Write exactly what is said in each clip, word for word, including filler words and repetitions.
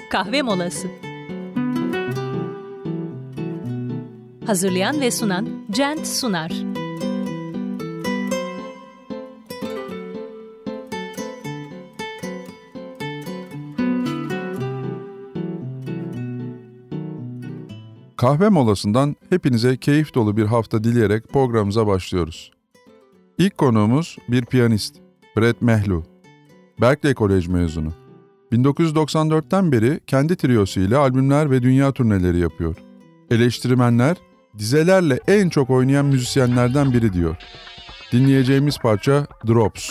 Kahve molası. Hazırlayan ve sunan Cent Sunar. Kahve molasından hepinize keyif dolu bir hafta dileyerek programımıza başlıyoruz. İlk konuğumuz bir piyanist, Brett Mehlu. Berklee Kolej mezunu. bin dokuz yüz doksan dörtten beri kendi triyosu ile albümler ve dünya turneleri yapıyor. Eleştirmenler, dizelerle en çok oynayan müzisyenlerden biri diyor. Dinleyeceğimiz parça Drops.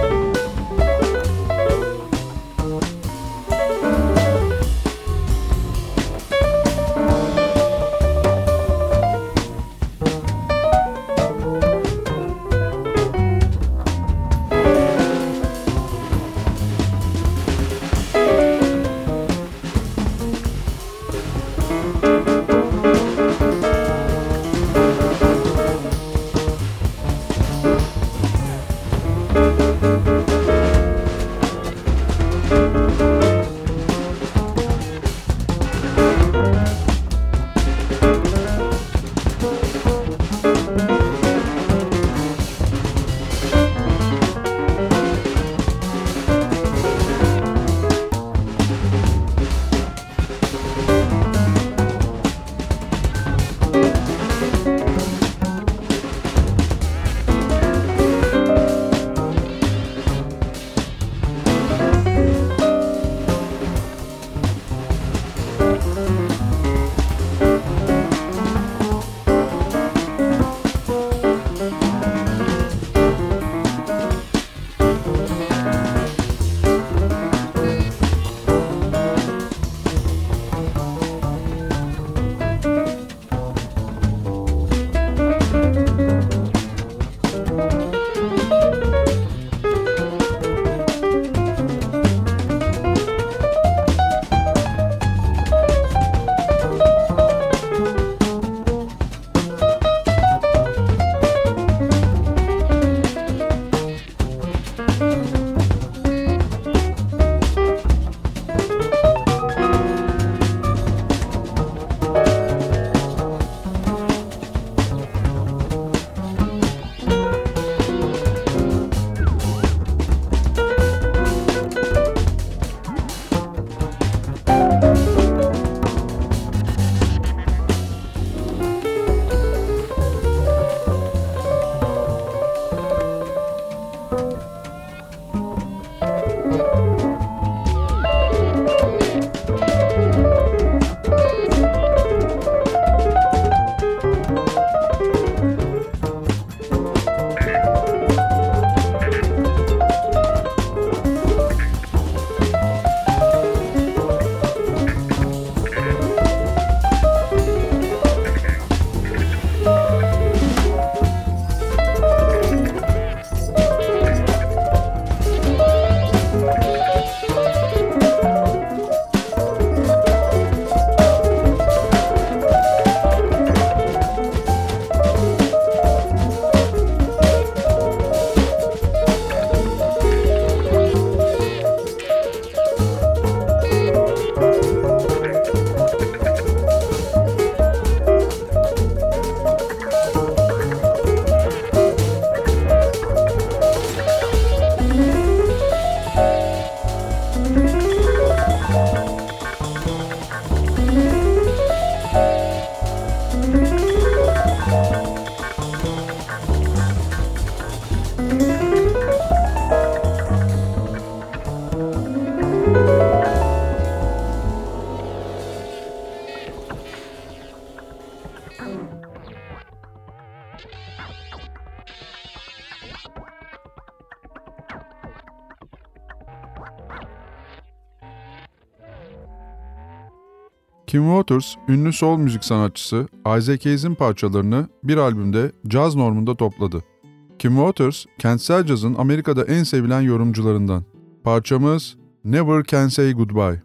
Kim Waters, ünlü soul müzik sanatçısı Isaac Hayes'in parçalarını bir albümde caz normunda topladı. Kim Waters, kentsel cazın Amerika'da en sevilen yorumcularından. Parçamız Never Can Say Goodbye.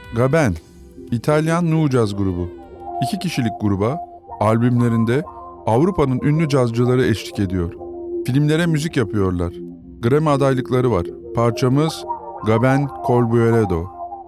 Gaben, İtalyan nu caz grubu. İki kişilik gruba albümlerinde Avrupa'nın ünlü cazcıları eşlik ediyor. Filmlere müzik yapıyorlar. Grammy adaylıkları var. Parçamız Gaben Colbueredo.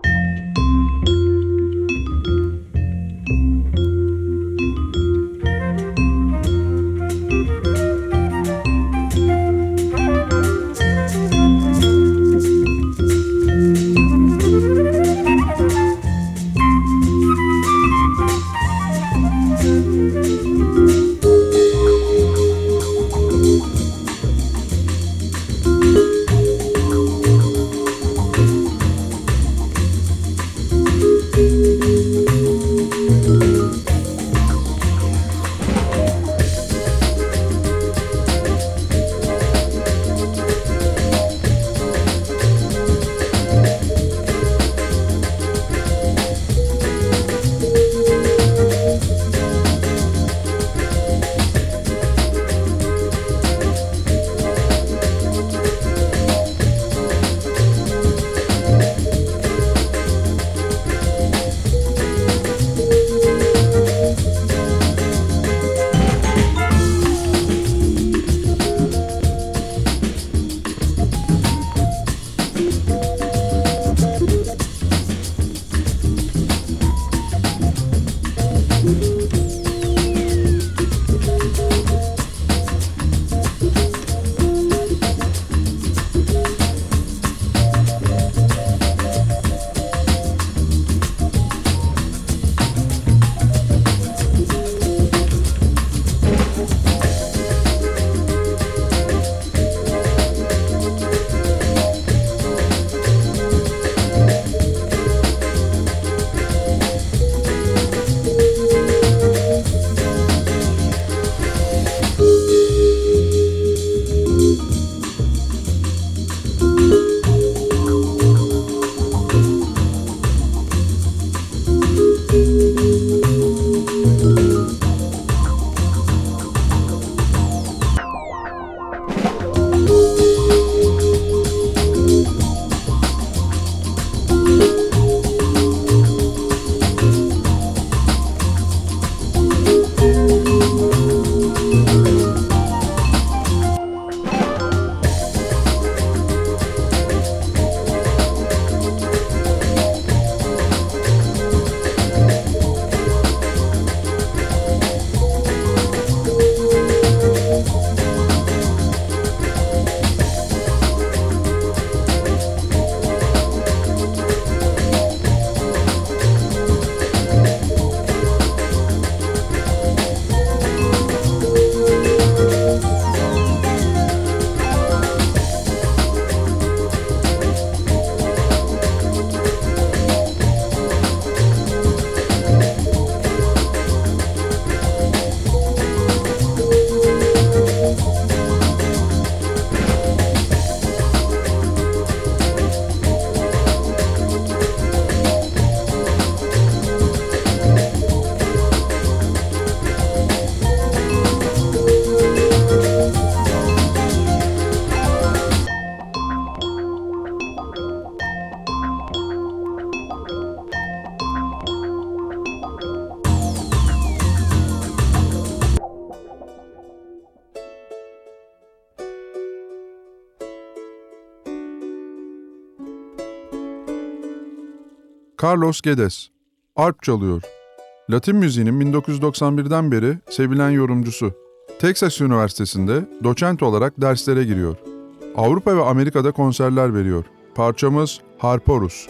Carlos Guedes, arp çalıyor. Latin müziğinin bin dokuz yüz doksan birden beri sevilen yorumcusu. Texas Üniversitesi'nde doçent olarak derslere giriyor. Avrupa ve Amerika'da konserler veriyor. Parçamız Harporus.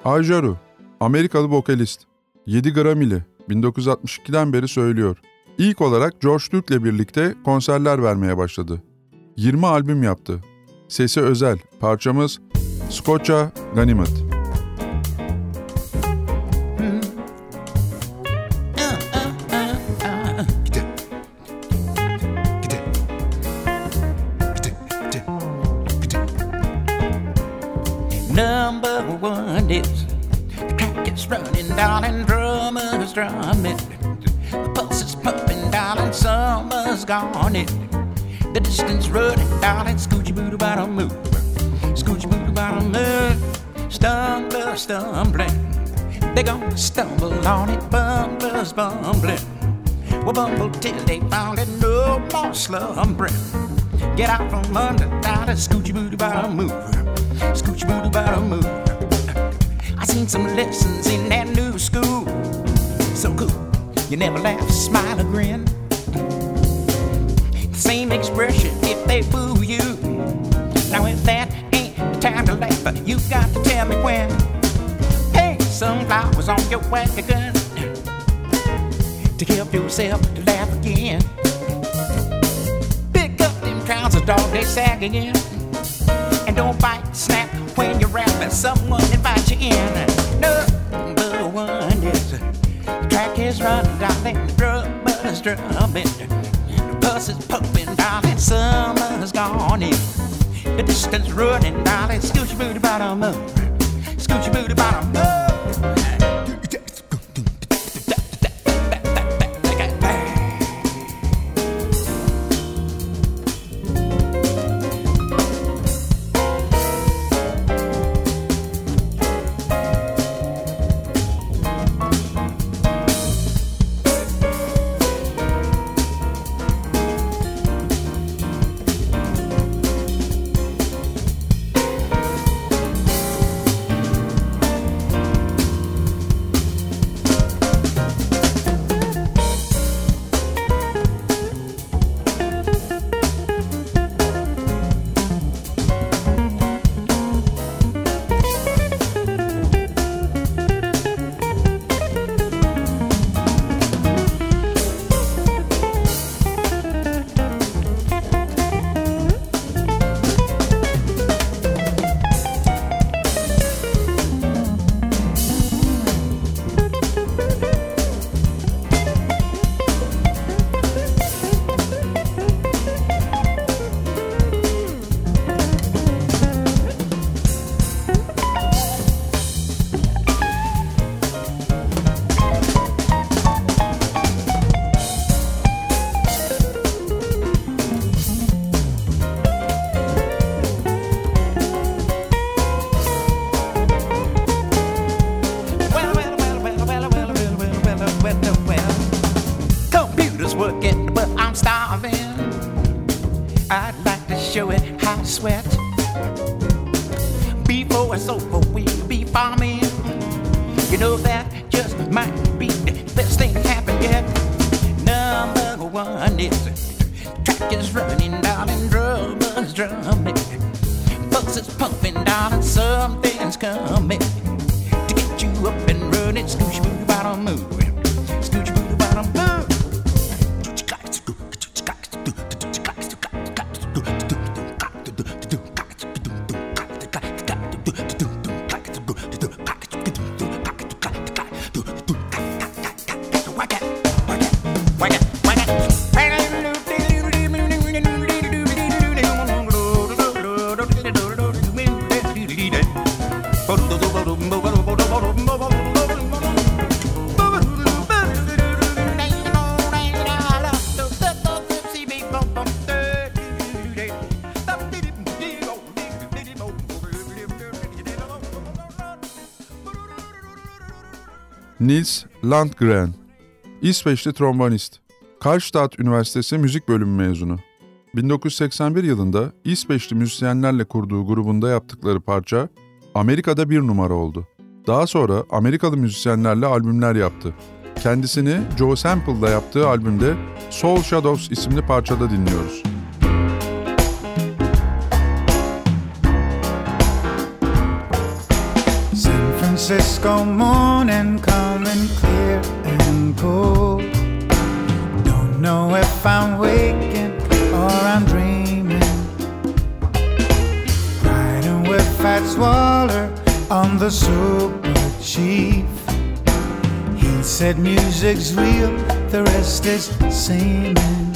Ajaru, Amerikalı vokalist. yedi Grammy'li, bin dokuz yüz altmış ikiden beri söylüyor. İlk olarak George Duke'le birlikte konserler vermeye başladı. yirmi albüm yaptı. Sesi özel, parçamız Scotia Ganimet. Number one is the track is running down and drummers drumming. The pulse is pumping down and summer's gone in. The distance running down and scoochie booty bottom move. Scoochie booty bottom move. Stumbler stumbling. They gonna stumble on it, bumblers bumbling. Well, bumble till they found it, no more slumbering. Get out from under down and scoochie booty bottom move. Scoochie booty bottom move. I seen some lessons in that new school. So cool, you never laugh, smile, or grin. The same expression if they boo you. Now if that ain't the time to laugh, you got to tell me when. Hey, sunflowers on your wagon to help yourself to laugh again. Pick up them trousers, dog, they sag again. And don't bite, snap when you're rapping. Someone invite you in. Number one is the track is running, darling. Drummers drumming. The bus is pumping, darling. Summer's gone in. The distance running, darling. Scoochie booty bottom up. Scoochie booty bottom up. I'd like to show it how to sweat. Before it's over, we'll be farming. You know that just might be the best thing happen yet. Number one is the track is running down and drummers drumming. Folks is pumping down and something's coming to get you up and running. Scoochie booty bottom move. Scoochie booty bottom move. Nils Landgren, İsveçli trombonist. Karlstad Üniversitesi Müzik Bölümü mezunu. bin dokuz yüz seksen bir yılında İsveçli müzisyenlerle kurduğu grubunda yaptıkları parça Amerika'da bir numara oldu. Daha sonra Amerikalı müzisyenlerle albümler yaptı. Kendisini Joe Sample'la yaptığı albümde Soul Shadows isimli parçada dinliyoruz. San Francisco morning coming clear and cool. Don't know if I'm waking or I'm dreaming. Riding with Fats Waller on the Super Chief. He said music's real, the rest is seeming.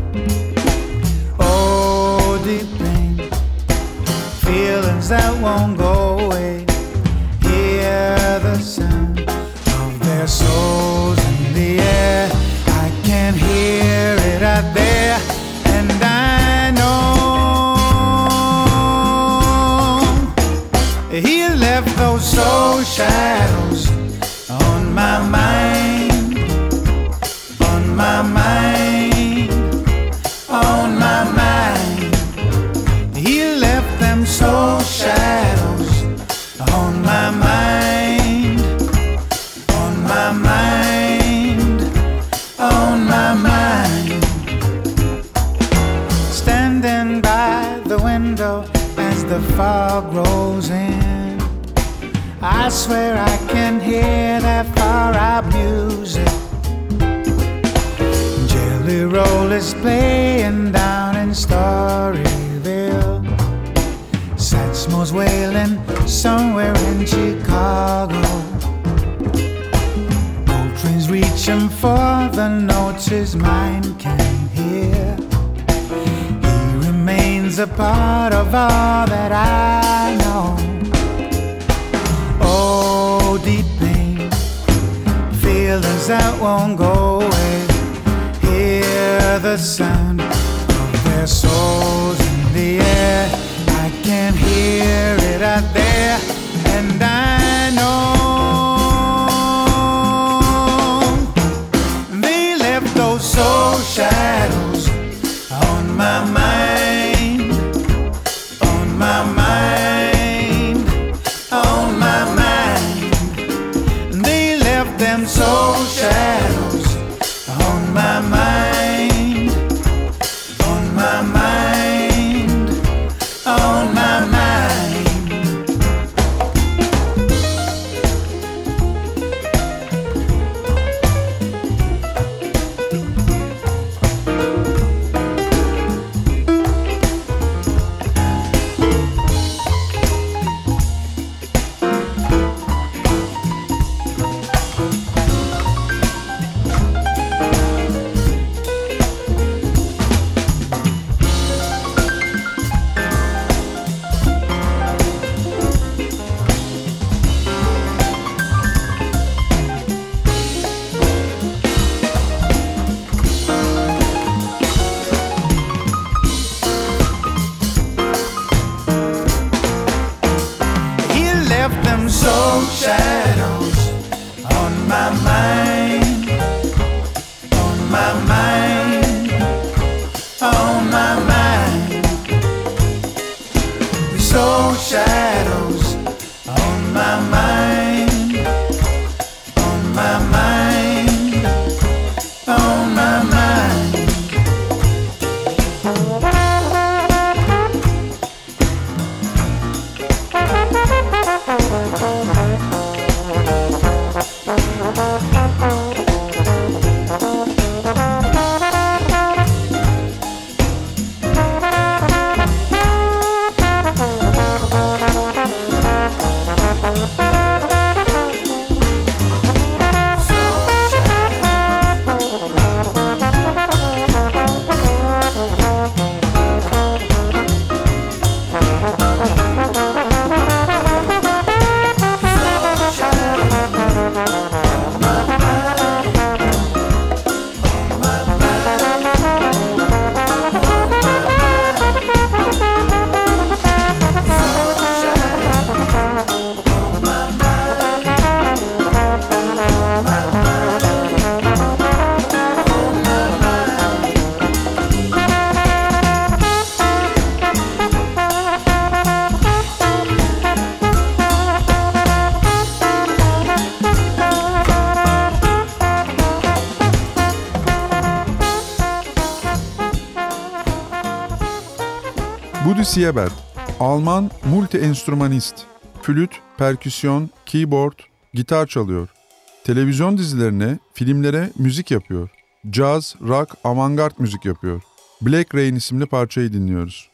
Oh, deep pain, feelings that won't go away. Hear the sound of their souls in the air. I can hear it out there, and I know he left those soul shadows on my mind, on my mind, on my mind. He left them soul shadows on my mind, on my mind, on my mind. Standing by the window as the fog rolls in, I swear I can hear that far out music. Jelly Roll is playing down in Storyville. Satchmo's wailing somewhere in Chicago. Coltrane's reaching for the notes his mind can hear. He remains a part of all that I know. Oh, deep pain, feelings that won't go away. Hear the sound of their souls in the air. I can hear it out there, and I know they left those soul shadows on my mind, on my mind, on my mind. They left them soul shadows on my mind, on my mind, on my mind. Soul shadows on my mind, on my mind, on my mind. Soul shadows on my mind, on my mind, on my mind. Buddy Siebert, Alman multi-enstrümanist, flüt, perküsyon, keyboard, gitar çalıyor. Televizyon dizilerine, filmlere müzik yapıyor. Caz, rock, avantgard müzik yapıyor. Black Rain isimli parçayı dinliyoruz.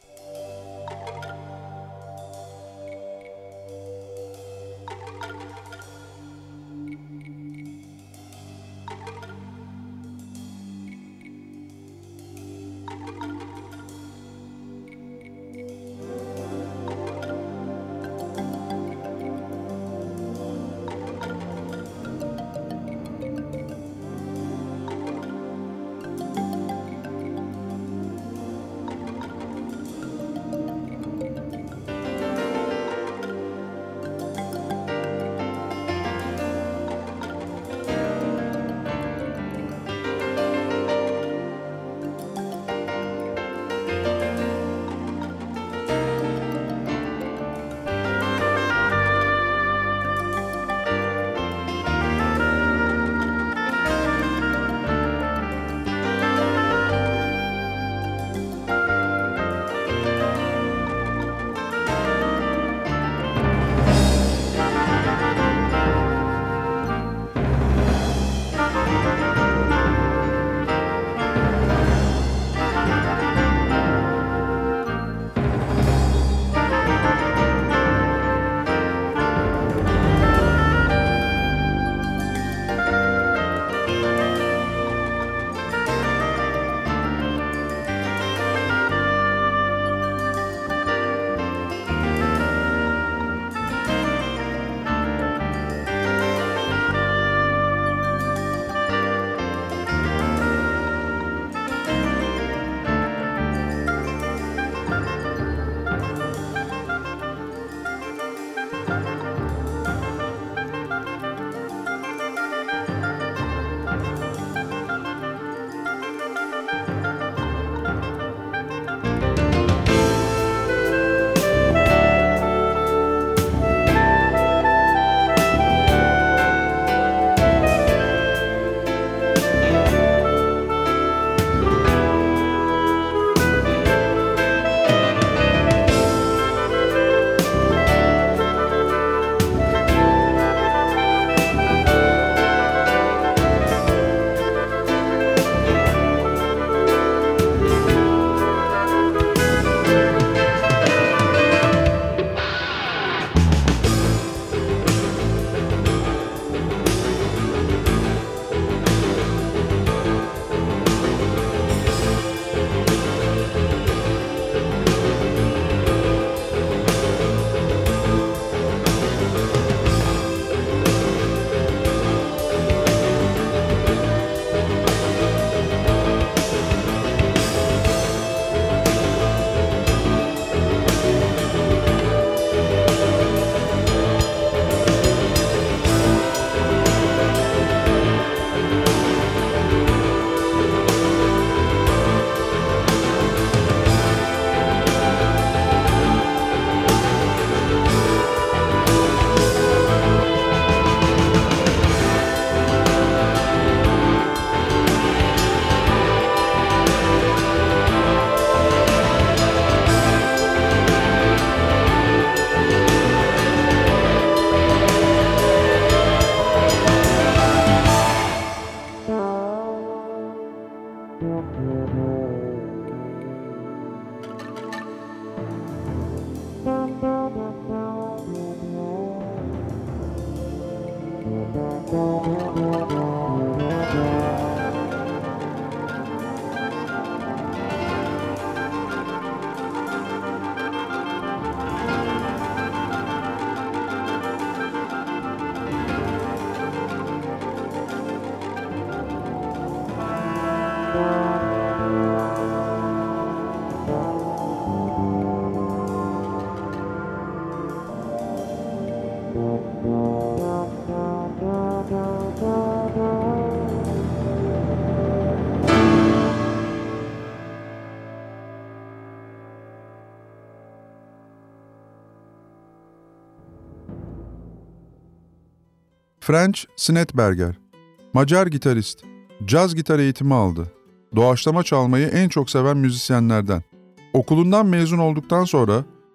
Franz Snetberger, Macar gitarist, caz gitar eğitimi aldı. Doğaçlama çalmayı en çok seven müzisyenlerden. Okulundan mezun olduktan sonra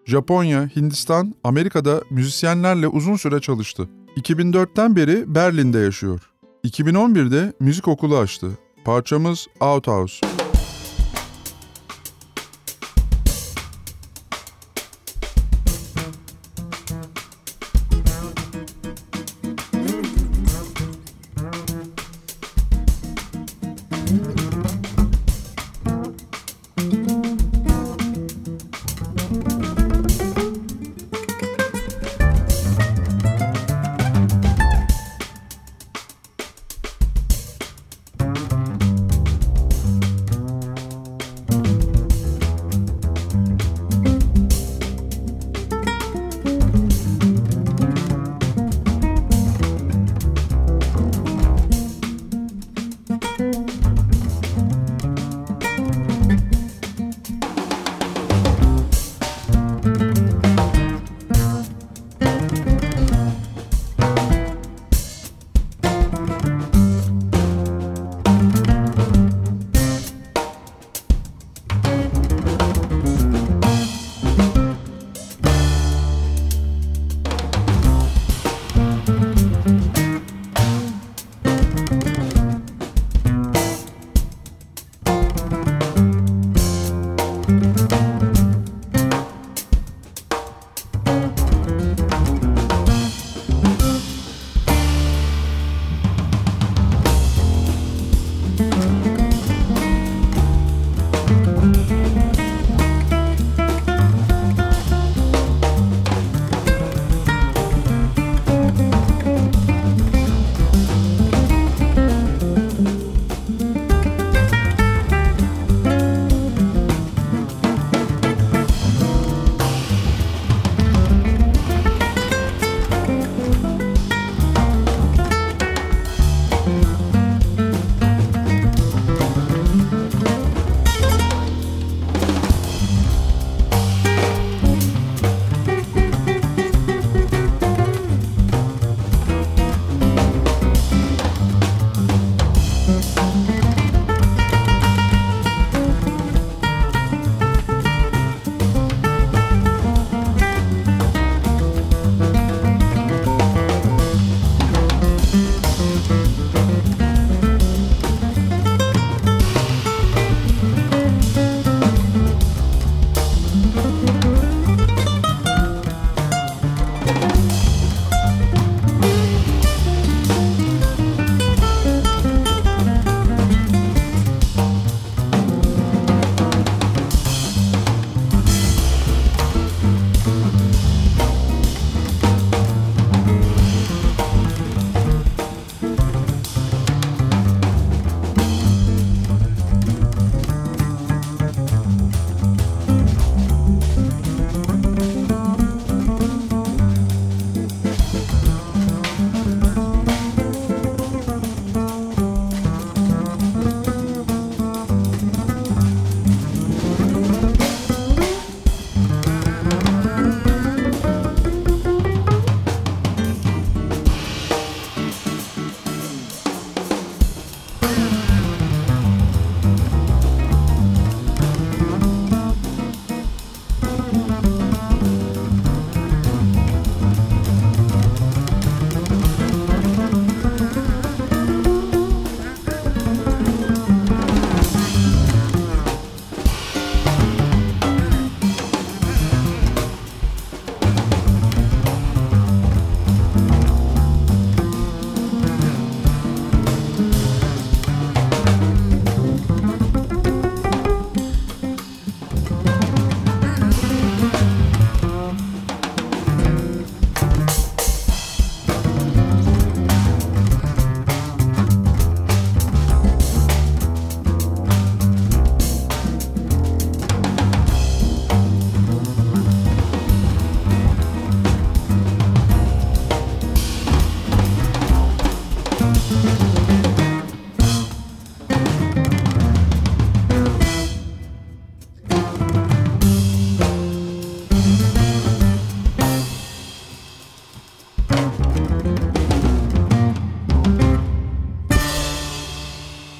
Japonya, Hindistan, Amerika'da müzisyenlerle uzun süre çalıştı. iki bin dörtten beri Berlin'de yaşıyor. iki bin on birde müzik okulu açtı. Parçamız Outhouse.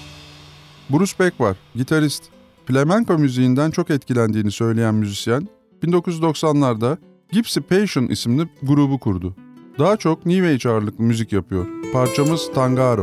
Bruce Beck var, gitarist. Flamenco müziğinden çok etkilendiğini söyleyen müzisyen, bin dokuz yüz doksanlarda Gypsy Passion isimli grubu kurdu. Daha çok New Age ağırlıklı müzik yapıyor. Parçamız Tangaro.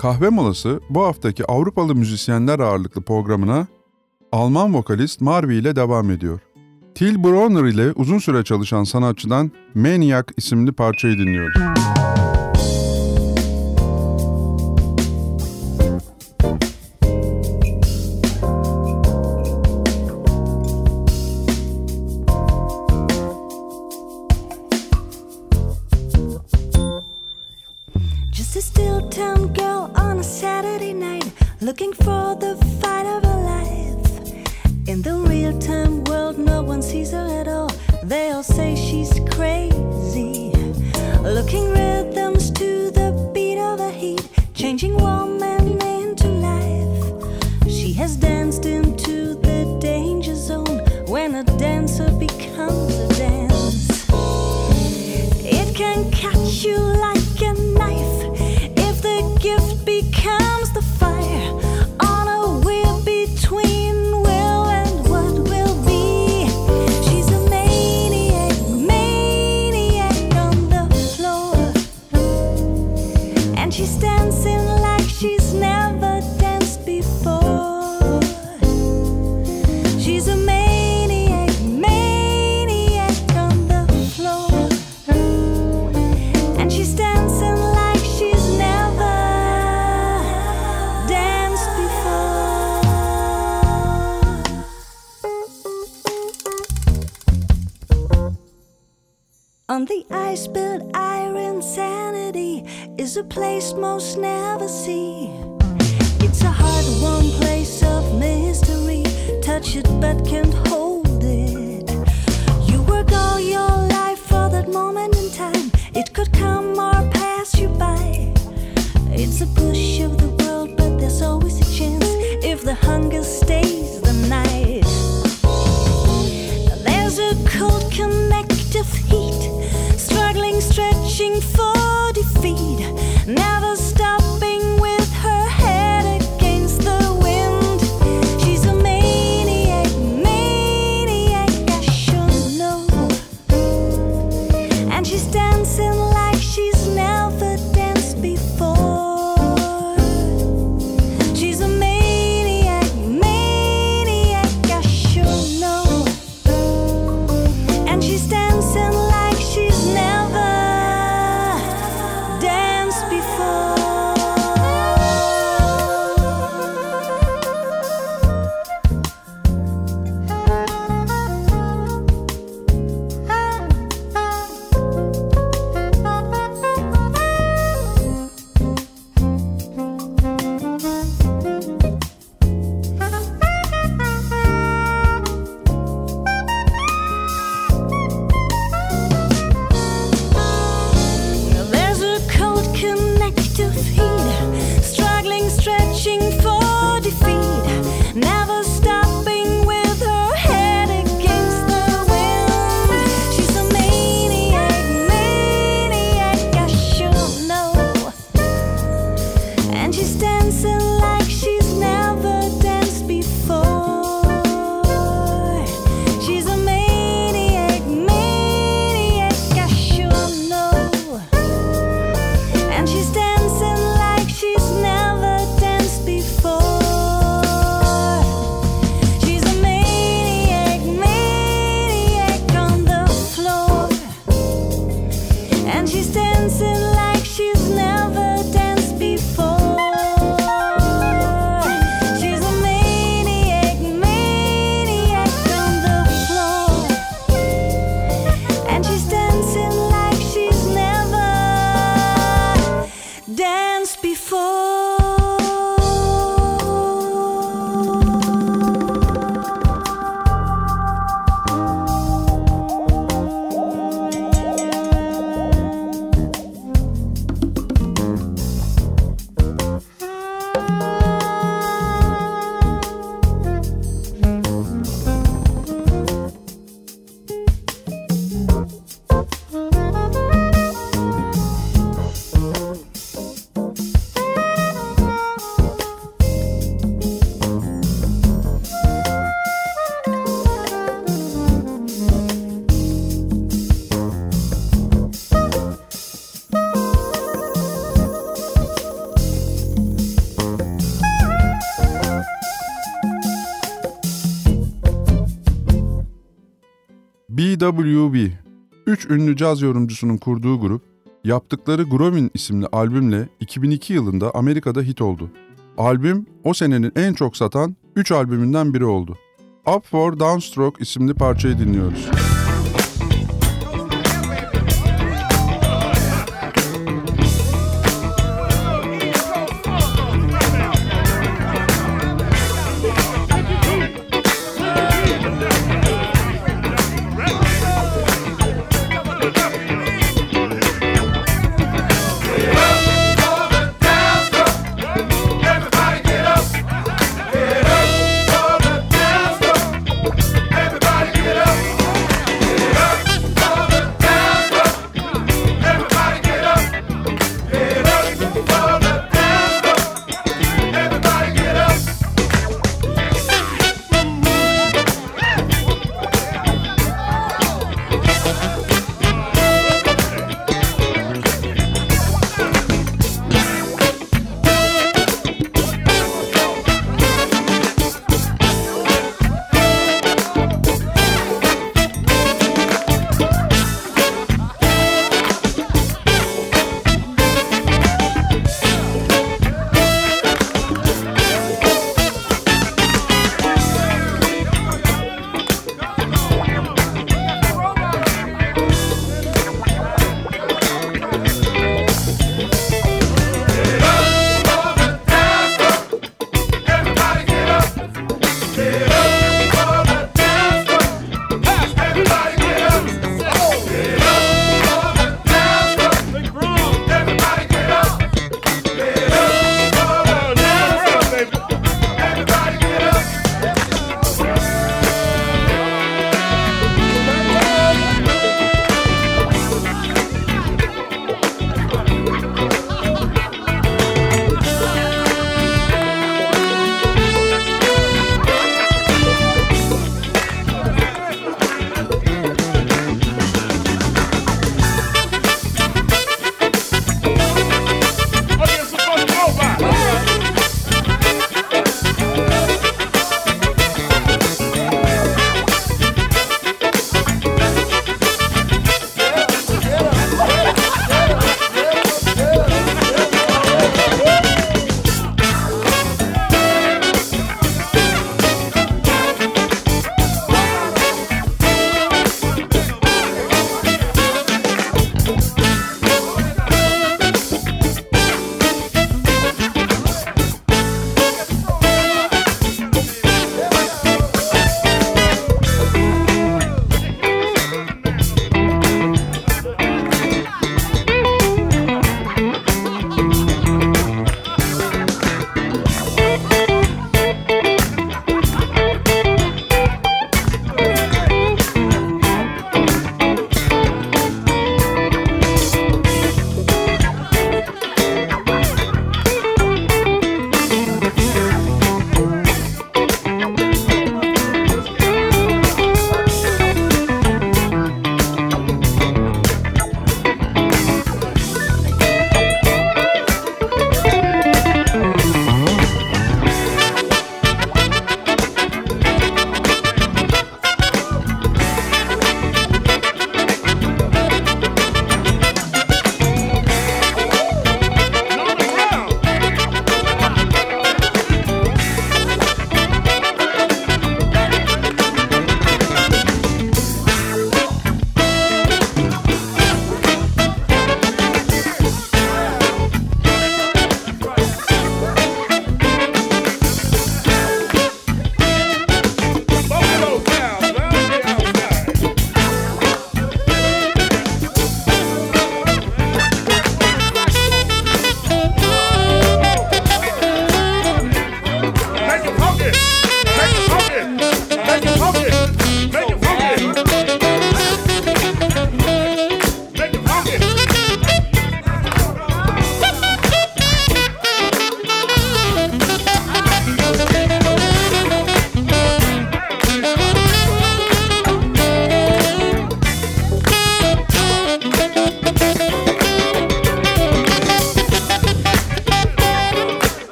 Kahve molası bu haftaki Avrupalı müzisyenler ağırlıklı programına Alman vokalist Marvi ile devam ediyor. Till Brönner ile uzun süre çalışan sanatçıdan Maniac isimli parçayı dinliyoruz. Just a still town girl on a Saturday night, looking for the fight of her life. In the real-time world, no one sees her at all. They all say she's crazy, looking rhythms to the beat of a heat, changing woman into life. She has danced into the danger zone when a dancer becomes a dance. It can catch you like a knife if the gift becomes the fire on a wheel between will and what will be. She's a maniac, maniac on the floor, and she's dancing like she's never danced before. She's a maniac, maniac on the floor, and she's dancing like she's never danced before. On the ice-built iron sanity is a place most never see. It's a hard-won place of mystery. Touch it but can't hold it. You work all your life for that moment in time. It could come or pass you by. It's a push of the world, but there's always a chance if the hunger stays the night. There's a cold connective heat, struggling, stretching forty feet, never stopping with her head against the wind. She's a maniac, maniac, I sure know. And she's dancing like she's never danced before. She's a maniac, maniac B W B, üç ünlü caz yorumcusunun kurduğu grup, yaptıkları Groovin isimli albümle iki bin iki yılında Amerika'da hit oldu. Albüm, o senenin en çok satan üç albümünden biri oldu. Up for Downstroke isimli parçayı dinliyoruz. Everybody get up.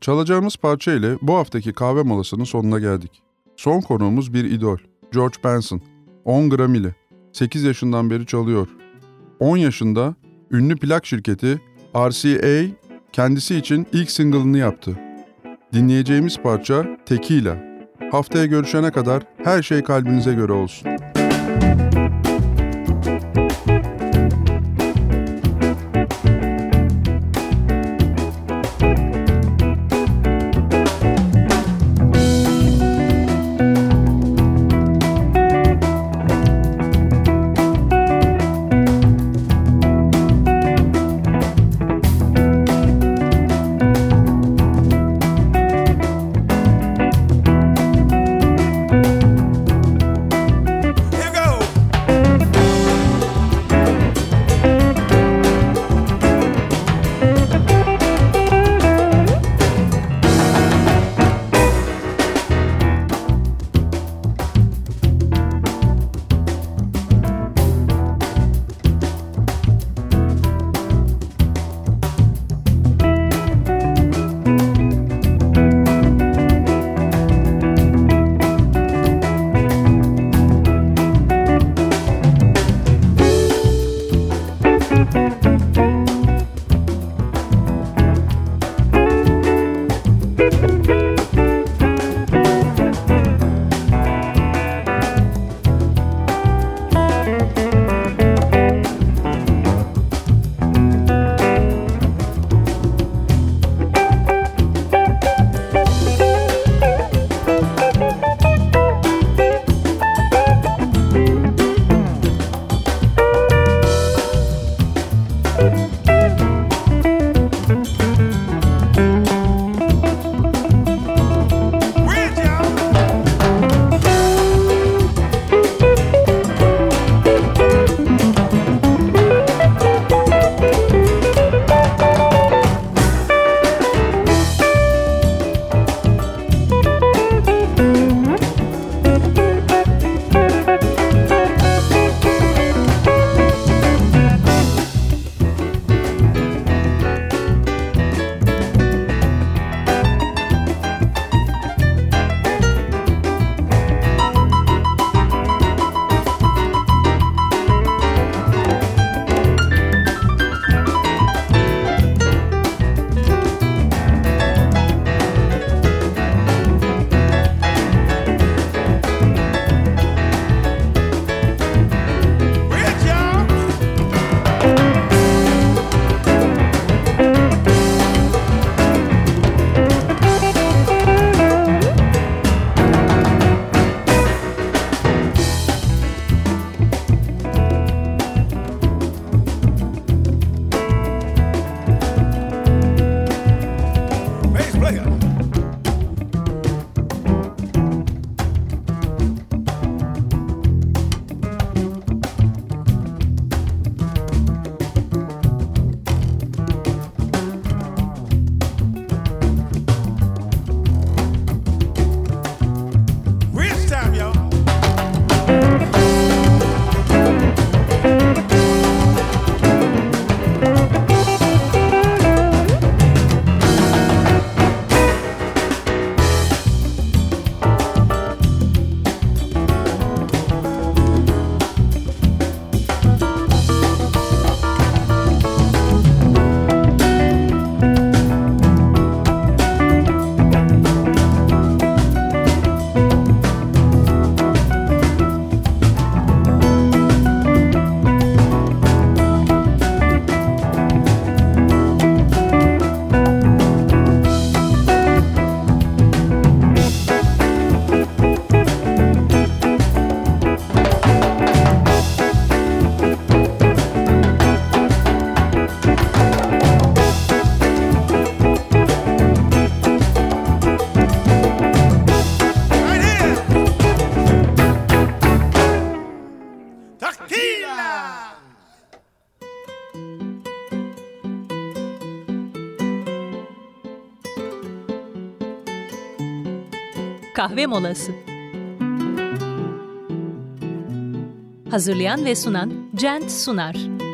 Çalacağımız parça ile bu haftaki kahve molasının sonuna geldik. Son konuğumuz bir idol, George Benson. on Grammy'li, sekiz yaşından beri çalıyor. on yaşında ünlü plak şirketi R C A kendisi için ilk single'ını yaptı. Dinleyeceğimiz parça Tequila. Haftaya görüşene kadar her şey kalbinize göre olsun. Kahve molası. Hazırlayan ve sunan Cent Sunar.